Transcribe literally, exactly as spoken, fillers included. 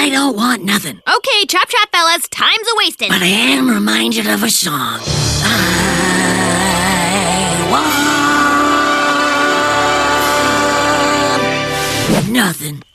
I don't want nothing. Okay, chop chop, fellas. Time's a wasting. But I am reminded of a song. I want nothing.